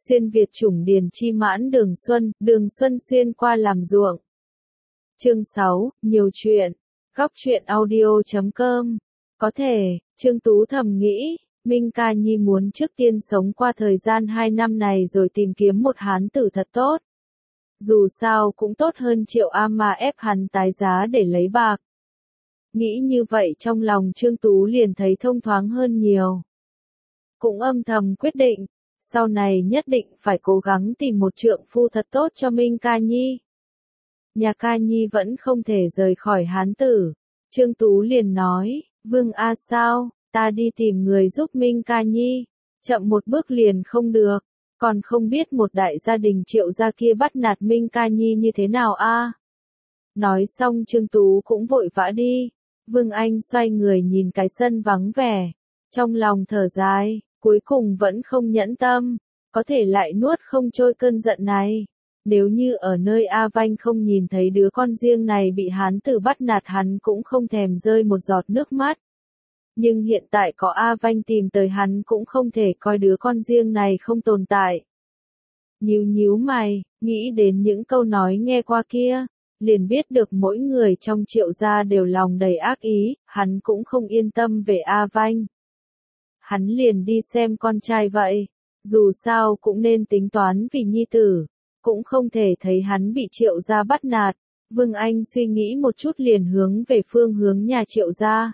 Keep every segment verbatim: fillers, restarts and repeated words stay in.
xuyên Việt chủng điền chi mãn Đường Xuân, Đường Xuân xuyên qua làm ruộng. Chương sáu, nhiều chuyện. Góc truyện audio chấm com. Có thể, Trương Tú thầm nghĩ, Minh Ca Nhi muốn trước tiên sống qua thời gian hai năm này rồi tìm kiếm một hán tử thật tốt. Dù sao cũng tốt hơn Triệu A Ma ép hắn tái giá để lấy bạc. Nghĩ như vậy trong lòng Trương Tú liền thấy thông thoáng hơn nhiều. Cũng âm thầm quyết định, sau này nhất định phải cố gắng tìm một trượng phu thật tốt cho Minh Ca Nhi. Nhà Ca Nhi vẫn không thể rời khỏi hán tử. Trương Tú liền nói, Vương A sao, ta đi tìm người giúp Minh Ca Nhi. Chậm một bước liền không được, còn không biết một đại gia đình Triệu gia kia bắt nạt Minh Ca Nhi như thế nào a. Nói xong Trương Tú cũng vội vã đi. Vương Anh xoay người nhìn cái sân vắng vẻ, trong lòng thở dài, cuối cùng vẫn không nhẫn tâm, có thể lại nuốt không trôi cơn giận này. Nếu như ở nơi A Vanh không nhìn thấy đứa con riêng này bị hán tử bắt nạt hắn cũng không thèm rơi một giọt nước mắt. Nhưng hiện tại có A Vanh tìm tới hắn cũng không thể coi đứa con riêng này không tồn tại. Nhíu nhíu mày, nghĩ đến những câu nói nghe qua kia, liền biết được mỗi người trong Triệu gia đều lòng đầy ác ý, hắn cũng không yên tâm về A Vanh. Hắn liền đi xem con trai vậy, dù sao cũng nên tính toán vì nhi tử, cũng không thể thấy hắn bị Triệu gia bắt nạt. Vương Anh suy nghĩ một chút liền hướng về phương hướng nhà Triệu gia.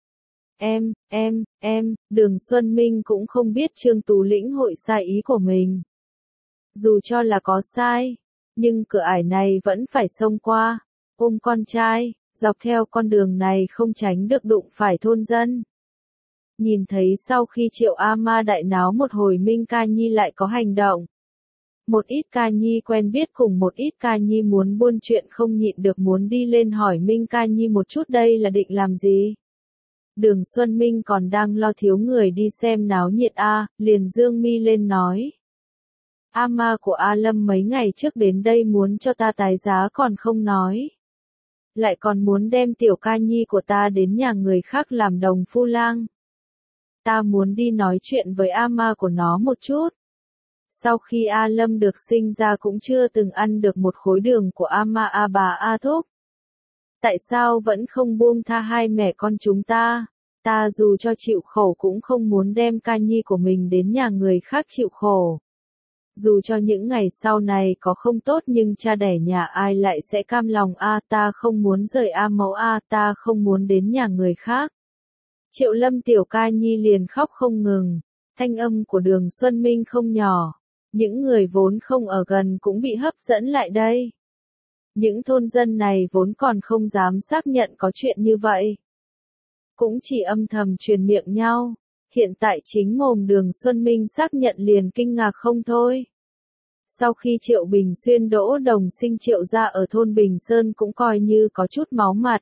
Em, em, em, Đường Xuân Minh cũng không biết Trương Tú lĩnh hội sai ý của mình. Dù cho là có sai, nhưng cửa ải này vẫn phải xông qua, ôm con trai, dọc theo con đường này không tránh được đụng phải thôn dân. Nhìn thấy sau khi Triệu A Ma đại náo một hồi Minh Ca Nhi lại có hành động. Một ít Ca Nhi quen biết cùng một ít Ca Nhi muốn buôn chuyện không nhịn được muốn đi lên hỏi Minh Ca Nhi một chút đây là định làm gì. Đường Xuân Minh còn đang lo thiếu người đi xem náo nhiệt A, liền dương mi lên nói. A Ma của A Lâm mấy ngày trước đến đây muốn cho ta tái giá còn không nói. Lại còn muốn đem tiểu Ca Nhi của ta đến nhà người khác làm đồng phu lang. Ta muốn đi nói chuyện với A Ma của nó một chút. Sau khi A Lâm được sinh ra cũng chưa từng ăn được một khối đường của A Ma A bà A Thúc. Tại sao vẫn không buông tha hai mẹ con chúng ta? Ta dù cho chịu khổ cũng không muốn đem Ca Nhi của mình đến nhà người khác chịu khổ. Dù cho những ngày sau này có không tốt nhưng cha đẻ nhà ai lại sẽ cam lòng a, ta không muốn rời A mẫu a, ta không muốn đến nhà người khác. Triệu Lâm tiểu Ca Nhi liền khóc không ngừng, thanh âm của Đường Xuân Minh không nhỏ, những người vốn không ở gần cũng bị hấp dẫn lại đây. Những thôn dân này vốn còn không dám xác nhận có chuyện như vậy. Cũng chỉ âm thầm truyền miệng nhau. Hiện tại chính mồm Đường Xuân Minh xác nhận liền kinh ngạc không thôi. Sau khi Triệu Bình Xuyên đỗ đồng sinh Triệu gia ở thôn Bình Sơn cũng coi như có chút máu mặt.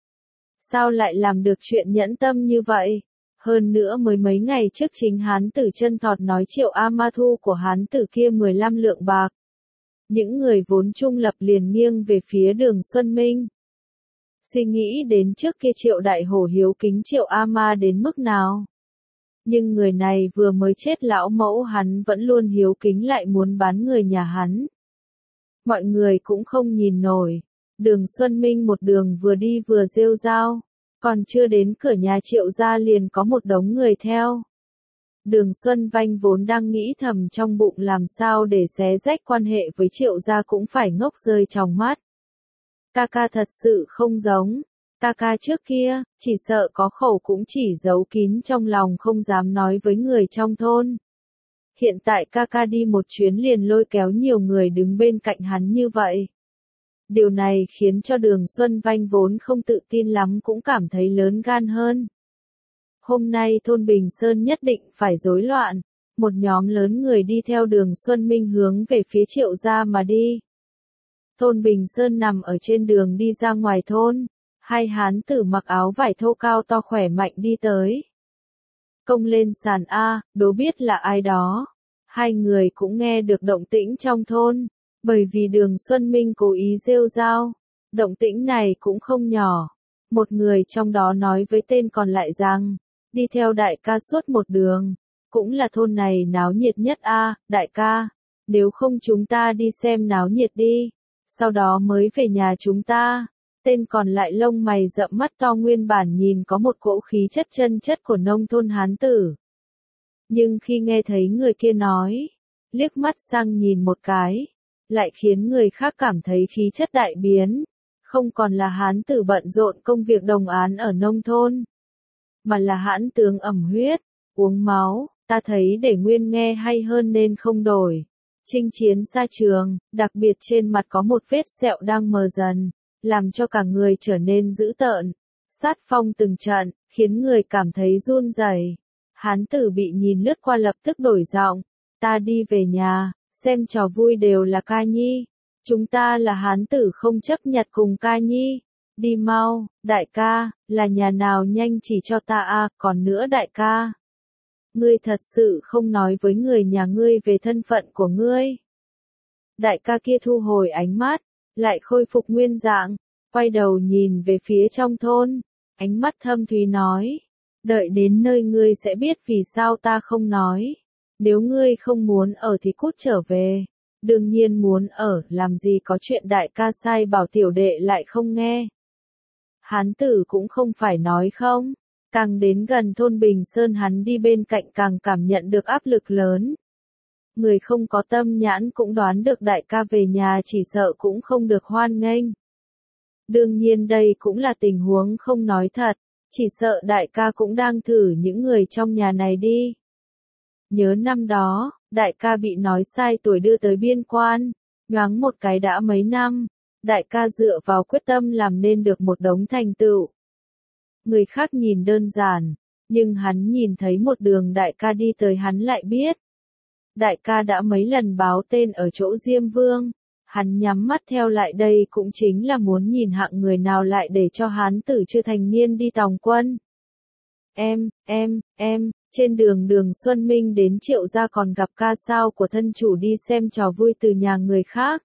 Sao lại làm được chuyện nhẫn tâm như vậy? Hơn nữa mới mấy ngày trước chính hán tử chân thọt nói Triệu A Ma thu của hán tử kia mười lăm lượng bạc. Những người vốn trung lập liền nghiêng về phía Đường Xuân Minh. Suy nghĩ đến trước kia Triệu Đại Hổ hiếu kính Triệu A Ma đến mức nào. Nhưng người này vừa mới chết lão mẫu hắn vẫn luôn hiếu kính lại muốn bán người nhà hắn. Mọi người cũng không nhìn nổi. Đường Xuân Minh một đường vừa đi vừa rêu rao. Còn chưa đến cửa nhà Triệu gia liền có một đống người theo. Đường Xuân Vanh vốn đang nghĩ thầm trong bụng làm sao để xé rách quan hệ với Triệu gia cũng phải ngốc rơi trong mắt. Ca ca thật sự không giống. Ca ca trước kia, chỉ sợ có khẩu cũng chỉ giấu kín trong lòng không dám nói với người trong thôn. Hiện tại ca ca đi một chuyến liền lôi kéo nhiều người đứng bên cạnh hắn như vậy. Điều này khiến cho Đường Xuân Vanh vốn không tự tin lắm cũng cảm thấy lớn gan hơn. Hôm nay thôn Bình Sơn nhất định phải rối loạn. Một nhóm lớn người đi theo Đường Xuân Minh hướng về phía Triệu gia mà đi. Thôn Bình Sơn nằm ở trên đường đi ra ngoài thôn. Hai hán tử mặc áo vải thô cao to khỏe mạnh đi tới. Công lên sàn A, đố biết là ai đó. Hai người cũng nghe được động tĩnh trong thôn, bởi vì Đường Xuân Minh cố ý rêu rao. Động tĩnh này cũng không nhỏ. Một người trong đó nói với tên còn lại rằng, đi theo đại ca suốt một đường, cũng là thôn này náo nhiệt nhất a, đại ca, nếu không chúng ta đi xem náo nhiệt đi, sau đó mới về nhà chúng ta. Tên còn lại lông mày rậm mắt to nguyên bản nhìn có một cỗ khí chất chân chất của nông thôn hán tử. Nhưng khi nghe thấy người kia nói, liếc mắt sang nhìn một cái, lại khiến người khác cảm thấy khí chất đại biến, không còn là hán tử bận rộn công việc đồng án ở nông thôn, mà là hãn tướng ẩm huyết, uống máu, ta thấy để nguyên nghe hay hơn nên không đổi. Chinh chiến xa trường, đặc biệt trên mặt có một vết sẹo đang mờ dần, làm cho cả người trở nên dữ tợn, sát phong từng trận, khiến người cảm thấy run rẩy. Hán tử bị nhìn lướt qua lập tức đổi giọng, ta đi về nhà, xem trò vui đều là ca nhi. Chúng ta là hán tử không chấp nhặt cùng ca nhi. Đi mau, đại ca, là nhà nào nhanh chỉ cho ta a, còn nữa đại ca. Ngươi thật sự không nói với người nhà ngươi về thân phận của ngươi. Đại ca kia thu hồi ánh mắt, lại khôi phục nguyên dạng, quay đầu nhìn về phía trong thôn, ánh mắt thâm thúy nói, đợi đến nơi ngươi sẽ biết vì sao ta không nói. Nếu ngươi không muốn ở thì cút trở về. Đương nhiên muốn ở, làm gì có chuyện đại ca sai bảo tiểu đệ lại không nghe. Hán tử cũng không phải nói không, càng đến gần thôn Bình Sơn hắn đi bên cạnh càng cảm nhận được áp lực lớn. Người không có tâm nhãn cũng đoán được đại ca về nhà chỉ sợ cũng không được hoan nghênh. Đương nhiên đây cũng là tình huống không nói thật, chỉ sợ đại ca cũng đang thử những người trong nhà này đi. Nhớ năm đó, đại ca bị nói sai tuổi đưa tới biên quan, nhoáng một cái đã mấy năm, đại ca dựa vào quyết tâm làm nên được một đống thành tựu. Người khác nhìn đơn giản, nhưng hắn nhìn thấy một đường đại ca đi tới hắn lại biết. Đại ca đã mấy lần báo tên ở chỗ Diêm Vương, hắn nhắm mắt theo lại đây cũng chính là muốn nhìn hạng người nào lại để cho hán tử chưa thành niên đi tòng quân. Em, em, em, trên đường đường Xuân Minh đến Triệu gia còn gặp ca sao của thân chủ đi xem trò vui từ nhà người khác.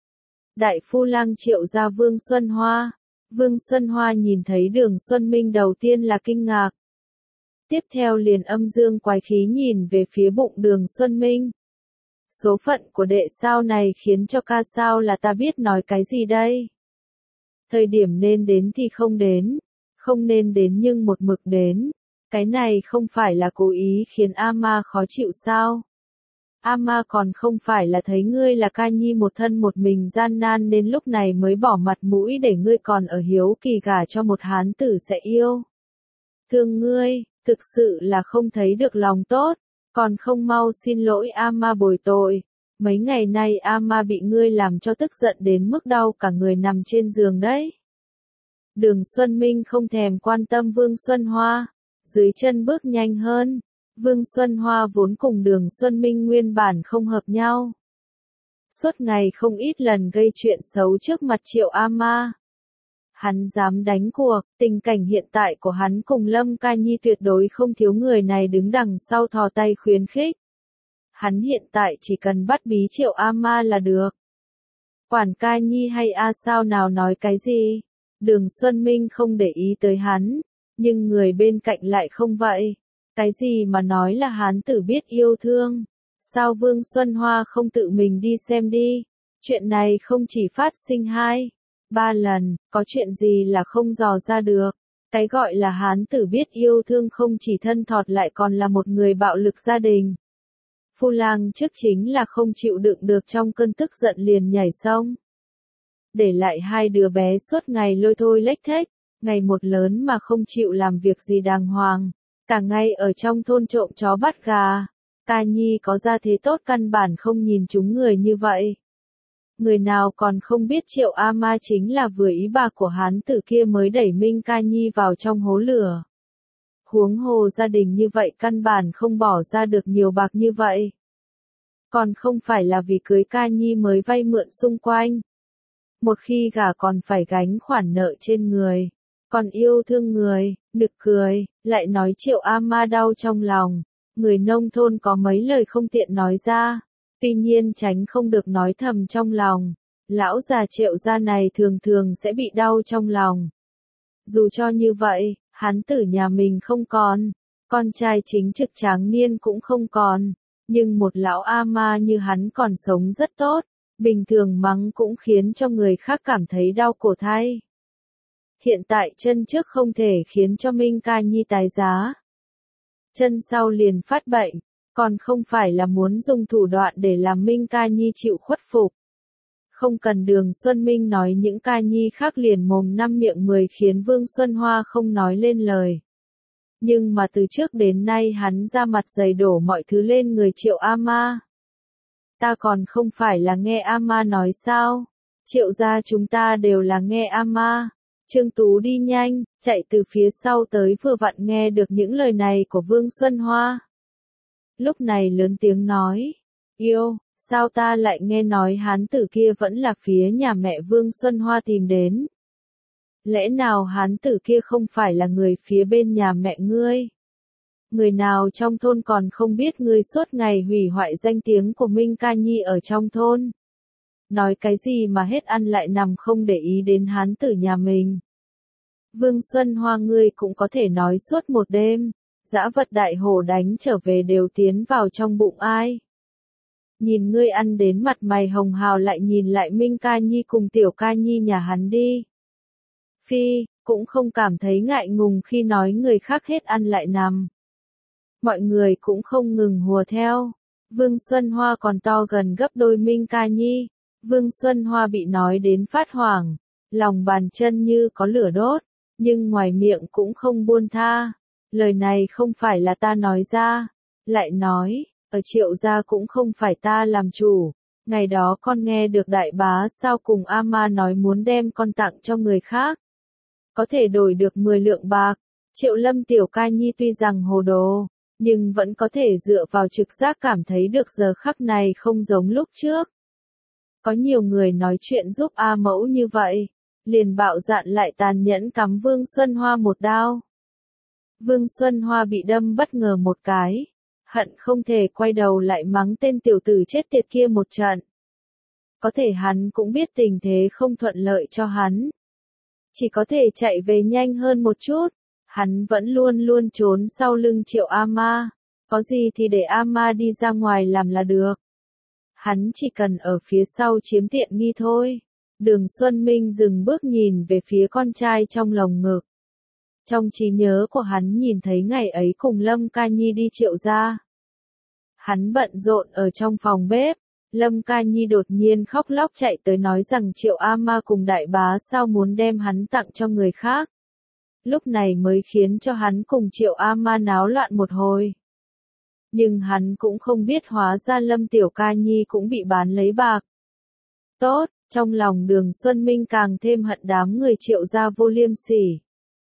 Đại phu lang Triệu gia Vương Xuân Hoa. Vương Xuân Hoa nhìn thấy đường Xuân Minh đầu tiên là kinh ngạc. Tiếp theo liền âm dương quái khí nhìn về phía bụng đường Xuân Minh. Số phận của đệ sao này khiến cho ca sao là ta biết nói cái gì đây? Thời điểm nên đến thì không đến, không nên đến nhưng một mực đến. Cái này không phải là cố ý khiến A-ma khó chịu sao? A-ma còn không phải là thấy ngươi là ca nhi một thân một mình gian nan nên lúc này mới bỏ mặt mũi để ngươi còn ở hiếu kỳ gả cho một hán tử sẽ yêu. Thương ngươi, thực sự là không thấy được lòng tốt, còn không mau xin lỗi A-ma bồi tội. Mấy ngày nay A-ma bị ngươi làm cho tức giận đến mức đau cả người nằm trên giường đấy. Đường Xuân Minh không thèm quan tâm Vương Xuân Hoa. Dưới chân bước nhanh hơn, Vương Xuân Hoa vốn cùng đường Xuân Minh nguyên bản không hợp nhau. Suốt ngày không ít lần gây chuyện xấu trước mặt Triệu A-ma. Hắn dám đánh cuộc, tình cảnh hiện tại của hắn cùng Lâm Ca Nhi tuyệt đối không thiếu người này đứng đằng sau thò tay khuyến khích. Hắn hiện tại chỉ cần bắt bí Triệu A-ma là được. Quản Ca Nhi hay A sao nào nói cái gì, đường Xuân Minh không để ý tới hắn. Nhưng người bên cạnh lại không vậy. Cái gì mà nói là hán tử biết yêu thương? Sao Vương Xuân Hoa không tự mình đi xem đi? Chuyện này không chỉ phát sinh hai, ba lần, có chuyện gì là không dò ra được. Cái gọi là hán tử biết yêu thương không chỉ thân thọt lại còn là một người bạo lực gia đình. Phu lang trước chính là không chịu đựng được trong cơn tức giận liền nhảy sông. Để lại hai đứa bé suốt ngày lôi thôi lếch thếch. Ngày một lớn mà không chịu làm việc gì đàng hoàng, cả ngày ở trong thôn trộm chó bắt gà. Ca Nhi có gia thế tốt căn bản không nhìn chúng người như vậy. Người nào còn không biết Triệu A-ma chính là vừa ý bà của hán tử kia mới đẩy Minh Ca Nhi vào trong hố lửa. Huống hồ gia đình như vậy căn bản không bỏ ra được nhiều bạc như vậy. Còn không phải là vì cưới Ca Nhi mới vay mượn xung quanh. Một khi gả còn phải gánh khoản nợ trên người. Còn yêu thương người, nực cười, lại nói Triệu A-ma đau trong lòng. Người nông thôn có mấy lời không tiện nói ra, tuy nhiên tránh không được nói thầm trong lòng. Lão già Triệu gia này thường thường sẽ bị đau trong lòng. Dù cho như vậy, hán tử nhà mình không còn, Con trai chính trực tráng niên cũng không còn, nhưng một lão ama như hắn còn sống rất tốt, bình thường mắng cũng khiến cho người khác cảm thấy đau cổ thay. Hiện tại chân trước không thể khiến cho Minh Ca Nhi tái giá. Chân sau liền phát bệnh, còn không phải là muốn dùng thủ đoạn để làm Minh Ca Nhi chịu khuất phục. Không cần Đường Xuân Minh nói, những ca nhi khác liền mồm năm miệng mười khiến Vương Xuân Hoa không nói lên lời. Nhưng mà từ trước đến nay hắn ra mặt dày đổ mọi thứ lên người Triệu Ama. Ta còn không phải là nghe Ama nói sao? Triệu gia chúng ta đều là nghe Ama. Trương Tú đi nhanh, chạy từ phía sau tới vừa vặn nghe được những lời này của Vương Xuân Hoa. Lúc này lớn tiếng nói, yêu, sao ta lại nghe nói hán tử kia vẫn là phía nhà mẹ Vương Xuân Hoa tìm đến? Lẽ nào hán tử kia không phải là người phía bên nhà mẹ ngươi? Người nào trong thôn còn không biết ngươi suốt ngày hủy hoại danh tiếng của Minh Ca Nhi ở trong thôn? Nói cái gì mà hết ăn lại nằm không để ý đến hán tử nhà mình? Vương Xuân Hoa ngươi cũng có thể nói suốt một đêm, dã vật đại hổ đánh trở về đều tiến vào trong bụng ai? Nhìn ngươi ăn đến mặt mày hồng hào lại nhìn lại Minh Ca Nhi cùng Tiểu Ca Nhi nhà hắn đi. Phi, cũng không cảm thấy ngại ngùng khi nói người khác hết ăn lại nằm. Mọi người cũng không ngừng hùa theo. Vương Xuân Hoa còn to gần gấp đôi Minh Ca Nhi. Vương Xuân Hoa bị nói đến phát hoảng, lòng bàn chân như có lửa đốt, nhưng ngoài miệng cũng không buông tha. Lời này không phải là ta nói ra, lại nói, ở Triệu gia cũng không phải ta làm chủ. Ngày đó con nghe được đại bá sao cùng Ama nói muốn đem con tặng cho người khác. Có thể đổi được mười lượng bạc. Triệu Lâm Tiểu Ca Nhi tuy rằng hồ đồ, nhưng vẫn có thể dựa vào trực giác cảm thấy được giờ khắc này không giống lúc trước. Có nhiều người nói chuyện giúp A Mẫu như vậy, liền bạo dạn lại tàn nhẫn cắm Vương Xuân Hoa một đao. Vương Xuân Hoa bị đâm bất ngờ một cái, hận không thể quay đầu lại mắng tên tiểu tử chết tiệt kia một trận. Có thể hắn cũng biết tình thế không thuận lợi cho hắn. Chỉ có thể chạy về nhanh hơn một chút, hắn vẫn luôn luôn trốn sau lưng Triệu Ama, có gì thì để Ama đi ra ngoài làm là được. Hắn chỉ cần ở phía sau chiếm tiện nghi thôi. Đường Xuân Minh dừng bước nhìn về phía con trai trong lồng ngực. Trong trí nhớ của hắn nhìn thấy ngày ấy cùng Lâm Ca Nhi đi Triệu gia. Hắn bận rộn ở trong phòng bếp, Lâm Ca Nhi đột nhiên khóc lóc chạy tới nói rằng Triệu Ama cùng đại bá sao muốn đem hắn tặng cho người khác. Lúc này mới khiến cho hắn cùng Triệu Ama náo loạn một hồi. Nhưng hắn cũng không biết hóa ra Lâm Tiểu Ca Nhi cũng bị bán lấy bạc. Tốt, trong lòng Đường Xuân Minh càng thêm hận đám người Triệu gia vô liêm sỉ.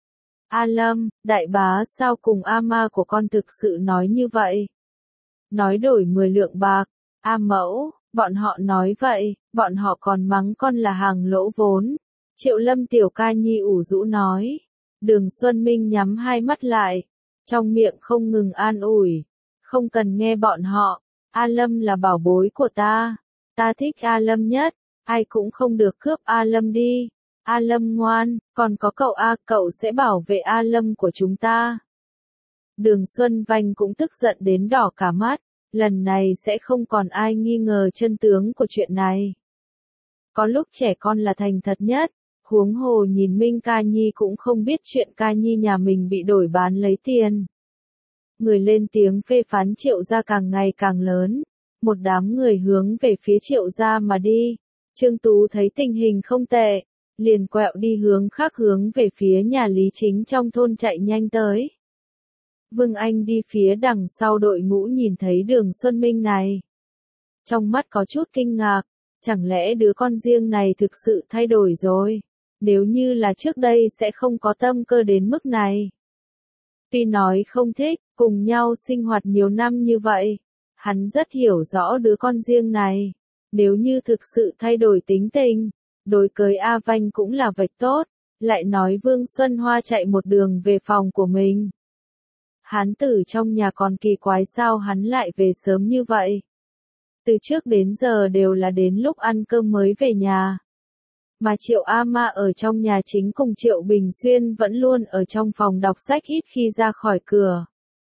A Lâm, đại bá sao cùng Ama của con thực sự nói như vậy? Nói đổi mười lượng bạc. A Mẫu, bọn họ nói vậy, bọn họ còn mắng con là hàng lỗ vốn. Triệu Lâm Tiểu Ca Nhi ủ rũ nói. Đường Xuân Minh nhắm hai mắt lại, trong miệng không ngừng an ủi. Không cần nghe bọn họ, A Lâm là bảo bối của ta. Ta thích A Lâm nhất, ai cũng không được cướp A Lâm đi. A Lâm ngoan, còn có cậu A, cậu sẽ bảo vệ A Lâm của chúng ta. Đường Xuân Vanh cũng tức giận đến đỏ cả mắt, lần này sẽ không còn ai nghi ngờ chân tướng của chuyện này. Có lúc trẻ con là thành thật nhất, huống hồ nhìn Minh Ca Nhi cũng không biết chuyện Ca Nhi nhà mình bị đổi bán lấy tiền. Người lên tiếng phê phán Triệu gia càng ngày càng lớn, một đám người hướng về phía Triệu gia mà đi. Trương Tú thấy tình hình không tệ, liền quẹo đi hướng khác hướng về phía nhà Lý Chính trong thôn chạy nhanh tới. Vương Anh đi phía đằng sau đội ngũ nhìn thấy Đường Xuân Minh này. Trong mắt có chút kinh ngạc, chẳng lẽ đứa con riêng này thực sự thay đổi rồi, nếu như là trước đây sẽ không có tâm cơ đến mức này. Tuy nói không thích, cùng nhau sinh hoạt nhiều năm như vậy, hắn rất hiểu rõ đứa con riêng này, nếu như thực sự thay đổi tính tình, đối cưới A Vanh cũng là vạch tốt, lại nói Vương Xuân Hoa chạy một đường về phòng của mình. Hán tử trong nhà còn kỳ quái sao hắn lại về sớm như vậy. Từ trước đến giờ đều là đến lúc ăn cơm mới về nhà. Mà Triệu Ama ở trong nhà chính cùng Triệu Bình Xuyên vẫn luôn ở trong phòng đọc sách ít khi ra khỏi cửa.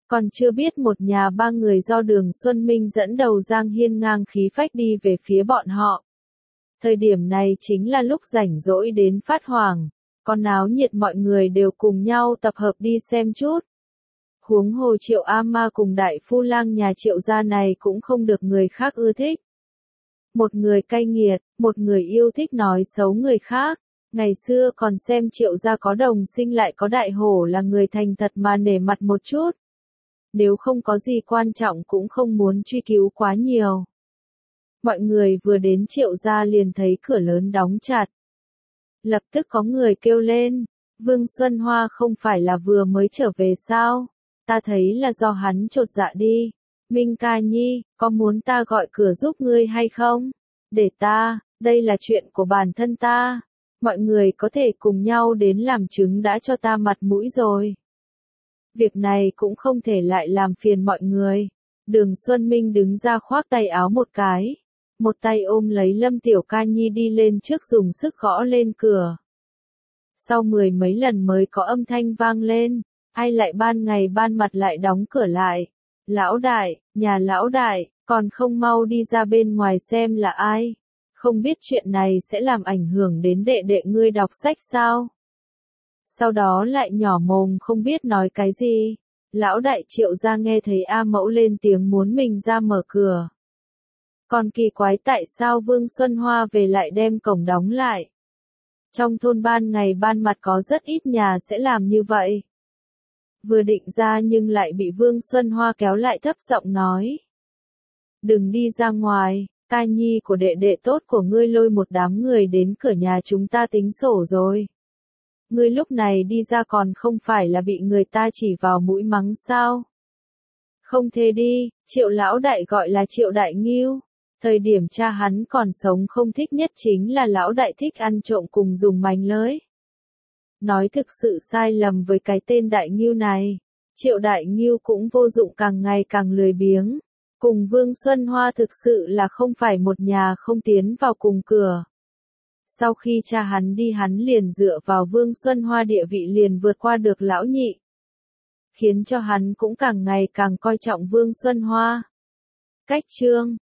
Còn chưa biết một nhà ba người do Đường Xuân Minh dẫn đầu Giang hiên ngang khí phách đi về phía bọn họ. Thời điểm này chính là lúc rảnh rỗi đến phát hoảng, còn náo nhiệt mọi người đều cùng nhau tập hợp đi xem chút. Huống hồ Triệu A Ma cùng đại phu lang nhà Triệu gia này cũng không được người khác ưa thích. Một người cay nghiệt, một người yêu thích nói xấu người khác. Ngày xưa còn xem Triệu gia có đồng sinh lại có đại hổ là người thành thật mà nể mặt một chút. Nếu không có gì quan trọng cũng không muốn truy cứu quá nhiều. Mọi người vừa đến Triệu gia liền thấy cửa lớn đóng chặt. Lập tức có người kêu lên, Vương Xuân Hoa không phải là vừa mới trở về sao? Ta thấy là do hắn chột dạ đi. Minh ca nhi, có muốn ta gọi cửa giúp ngươi hay không? Để ta, đây là chuyện của bản thân ta. Mọi người có thể cùng nhau đến làm chứng đã cho ta mặt mũi rồi. Việc này cũng không thể lại làm phiền mọi người. Đường Xuân Minh đứng ra khoác tay áo một cái. Một tay ôm lấy Lâm Tiểu Ca Nhi đi lên trước dùng sức gõ lên cửa. Sau mười mấy lần mới có âm thanh vang lên. Ai lại ban ngày ban mặt lại đóng cửa lại. Lão đại, nhà lão đại, còn không mau đi ra bên ngoài xem là ai. Không biết chuyện này sẽ làm ảnh hưởng đến đệ đệ ngươi đọc sách sao? Sau đó lại nhỏ mồm không biết nói cái gì. Lão đại Triệu gia nghe thấy A Mẫu lên tiếng muốn mình ra mở cửa. Còn kỳ quái tại sao Vương Xuân Hoa về lại đem cổng đóng lại. Trong thôn ban ngày ban mặt có rất ít nhà sẽ làm như vậy. Vừa định ra nhưng lại bị Vương Xuân Hoa kéo lại thấp giọng nói. Đừng đi ra ngoài, ca nhi của đệ đệ tốt của ngươi lôi một đám người đến cửa nhà chúng ta tính sổ rồi. Ngươi lúc này đi ra còn không phải là bị người ta chỉ vào mũi mắng sao? Không thế đi, Triệu lão đại gọi là Triệu Đại Ngưu. Thời điểm cha hắn còn sống không thích nhất chính là lão đại thích ăn trộm cùng dùng mánh lưới. Nói thực sự sai lầm với cái tên Đại Ngưu này. Triệu Đại Ngưu cũng vô dụng càng ngày càng lười biếng. Cùng Vương Xuân Hoa thực sự là không phải một nhà không tiến vào cùng cửa. Sau khi cha hắn đi hắn liền dựa vào Vương Xuân Hoa địa vị liền vượt qua được lão nhị. Khiến cho hắn cũng càng ngày càng coi trọng Vương Xuân Hoa. Cách chương